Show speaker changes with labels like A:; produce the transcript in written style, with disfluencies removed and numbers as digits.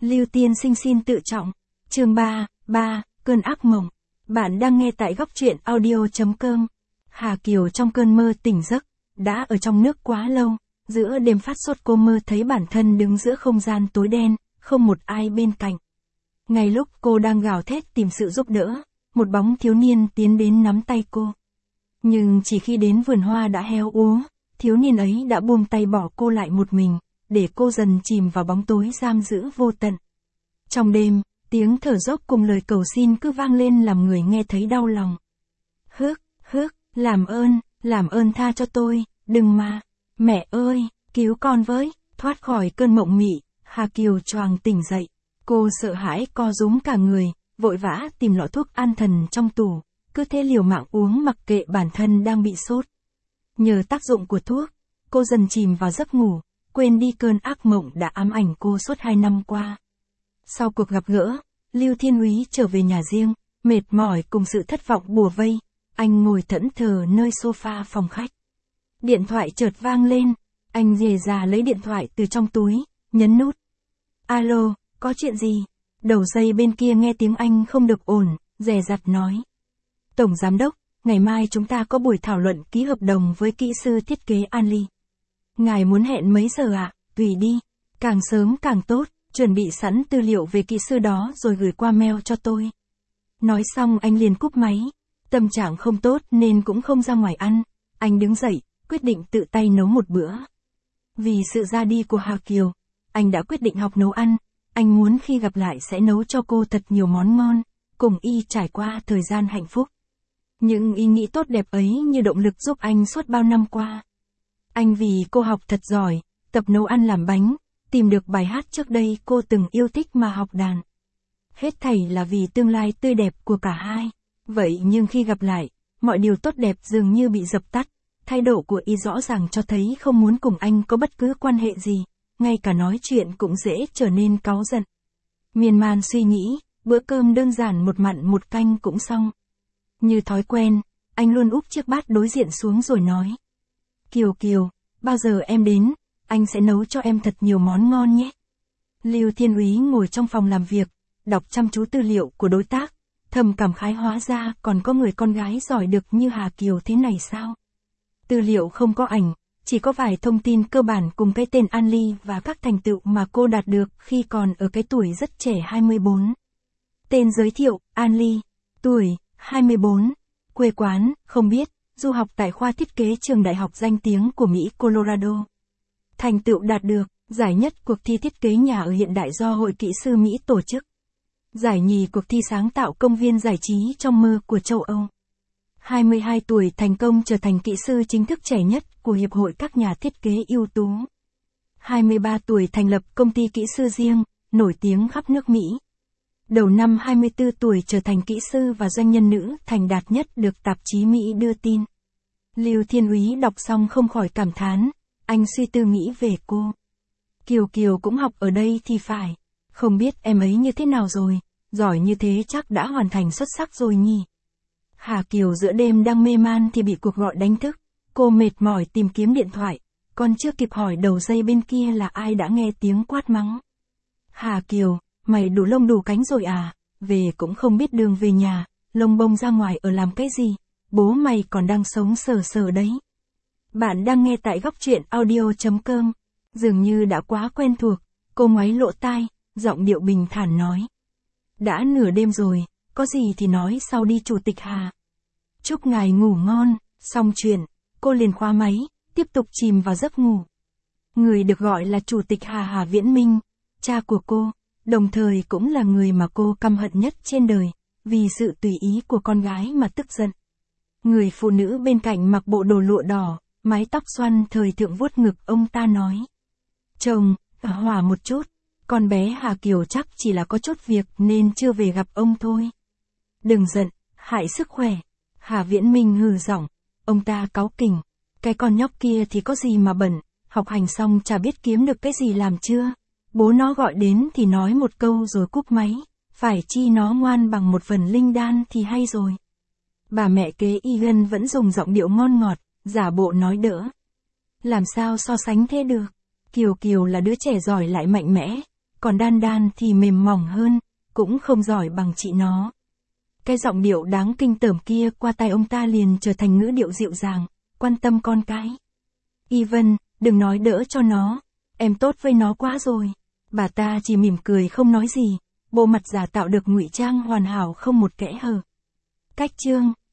A: Lưu Tiên Sinh xin tự trọng. Chương 3, cơn ác mộng. Bạn đang nghe tại góc truyện audio.com. Hà Kiều trong cơn mơ tỉnh giấc, đã ở trong nước quá lâu, giữa đêm phát sốt cô mơ thấy bản thân đứng giữa không gian tối đen, không một ai bên cạnh. Ngay lúc cô đang gào thét tìm sự giúp đỡ, một bóng thiếu niên tiến đến nắm tay cô. Nhưng chỉ khi đến vườn hoa đã héo úa, thiếu niên ấy đã buông tay bỏ cô lại một mình, để cô dần chìm vào bóng tối giam giữ vô tận. Trong đêm, tiếng thở dốc cùng lời cầu xin cứ vang lên làm người nghe thấy đau lòng. Hước, làm ơn tha cho tôi, đừng mà. Mẹ ơi, cứu con với. Thoát khỏi cơn mộng mị, Hà Kiều choàng tỉnh dậy. Cô sợ hãi co rúm cả người, vội vã tìm lọ thuốc an thần trong tủ, cứ thế liều mạng uống mặc kệ bản thân đang bị sốt. Nhờ tác dụng của thuốc, cô dần chìm vào giấc ngủ, quên đi cơn ác mộng đã ám ảnh cô suốt 2 năm qua. Sau cuộc gặp gỡ, Lưu Thiên Úy trở về nhà riêng, mệt mỏi cùng sự thất vọng bủa vây, anh ngồi thẫn thờ nơi sofa phòng khách. Điện thoại chợt vang lên, anh dè dà lấy điện thoại từ trong túi, nhấn nút. Alo, có chuyện gì? Đầu dây bên kia nghe tiếng Anh không được ổn, dè dặt nói. Tổng Giám đốc, ngày mai chúng ta có buổi thảo luận ký hợp đồng với kỹ sư thiết kế Anly. Ngài muốn hẹn mấy giờ ạ? Tùy đi, càng sớm càng tốt, chuẩn bị sẵn tư liệu về kỹ sư đó rồi gửi qua mail cho tôi. Nói xong anh liền cúp máy, tâm trạng không tốt nên cũng không ra ngoài ăn, anh đứng dậy, quyết định tự tay nấu một bữa. Vì sự ra đi của Hà Kiều, anh đã quyết định học nấu ăn, anh muốn khi gặp lại sẽ nấu cho cô thật nhiều món ngon, cùng y trải qua thời gian hạnh phúc. Những ý nghĩ tốt đẹp ấy như động lực giúp anh suốt bao năm qua. Anh vì cô học thật giỏi, tập nấu ăn làm bánh, tìm được bài hát trước đây cô từng yêu thích mà học đàn. Hết thảy là vì tương lai tươi đẹp của cả hai. Vậy nhưng khi gặp lại, mọi điều tốt đẹp dường như bị dập tắt. Thái độ của y rõ ràng cho thấy không muốn cùng anh có bất cứ quan hệ gì, ngay cả nói chuyện cũng dễ trở nên cáu giận. Miên man suy nghĩ, bữa cơm đơn giản một mặn một canh cũng xong. Như thói quen, anh luôn úp chiếc bát đối diện xuống rồi nói. Kiều, bao giờ em đến, anh sẽ nấu cho em thật nhiều món ngon nhé. Lưu Thiên Úy ngồi trong phòng làm việc, đọc chăm chú tư liệu của đối tác, thầm cảm khái hóa ra còn có người con gái giỏi được như Hà Kiều thế này sao. Tư liệu không có ảnh, chỉ có vài thông tin cơ bản cùng cái tên Anly và các thành tựu mà cô đạt được khi còn ở cái tuổi rất trẻ 24. Tên giới thiệu, Anly, tuổi, 24, quê quán, không biết, du học tại khoa thiết kế trường đại học danh tiếng của Mỹ Colorado. Thành tựu đạt được, giải nhất cuộc thi thiết kế nhà ở hiện đại do Hội Kỹ sư Mỹ tổ chức. Giải nhì cuộc thi sáng tạo công viên giải trí trong mơ của châu Âu. 22 tuổi thành công trở thành kỹ sư chính thức trẻ nhất của Hiệp hội các nhà thiết kế ưu tú. 23 tuổi thành lập công ty kỹ sư riêng, nổi tiếng khắp nước Mỹ. Đầu năm 24 tuổi trở thành kỹ sư và doanh nhân nữ thành đạt nhất được tạp chí Mỹ đưa tin. Lưu Thiên Úy đọc xong không khỏi cảm thán, anh suy tư nghĩ về cô. Kiều cũng học ở đây thì phải, không biết em ấy như thế nào rồi, giỏi như thế chắc đã hoàn thành xuất sắc rồi nhỉ. Hà Kiều giữa đêm đang mê man thì bị cuộc gọi đánh thức, cô mệt mỏi tìm kiếm điện thoại, còn chưa kịp hỏi đầu dây bên kia là ai đã nghe tiếng quát mắng. Hà Kiều, mày đủ lông đủ cánh rồi à, về cũng không biết đường về nhà, lông bông ra ngoài ở làm cái gì, bố mày còn đang sống sờ đấy. Bạn đang nghe tại góc truyện audio.com, dường như đã quá quen thuộc, cô ngoáy lỗ tai, giọng điệu bình thản nói. Đã nửa đêm rồi, có gì thì nói sau đi Chủ tịch Hà. Chúc ngài ngủ ngon, xong chuyện, cô liền khóa máy, tiếp tục chìm vào giấc ngủ. Người được gọi là Chủ tịch Hà Viễn Minh, cha của cô, đồng thời cũng là người mà cô căm hận nhất trên đời, vì sự tùy ý của con gái mà tức giận. Người phụ nữ bên cạnh mặc bộ đồ lụa đỏ, mái tóc xoăn thời thượng vuốt ngực ông ta nói. Chồng, hòa một chút, con bé Hà Kiều chắc chỉ là có chút việc nên chưa về gặp ông thôi. Đừng giận, hại sức khỏe. Hà Viễn Minh hừ giọng, ông ta cáu kỉnh. Cái con nhóc kia thì có gì mà bẩn, học hành xong chả biết kiếm được cái gì làm chưa. Bố nó gọi đến thì nói một câu rồi cúp máy, phải chi nó ngoan bằng một phần linh đan thì hay rồi. Bà mẹ kế Egan vẫn dùng giọng điệu ngon ngọt, giả bộ nói đỡ. Làm sao so sánh thế được? Kiều là đứa trẻ giỏi lại mạnh mẽ, Còn Đan Đan thì mềm mỏng hơn, cũng không giỏi bằng chị nó. Cái giọng điệu đáng kinh tởm kia qua tai ông ta liền trở thành ngữ điệu dịu dàng, quan tâm con cái. Ivan, đừng nói đỡ cho nó, em tốt với nó quá rồi. Bà ta chỉ mỉm cười không nói gì, bộ mặt giả tạo được ngụy trang hoàn hảo không một kẽ hở. Cách chương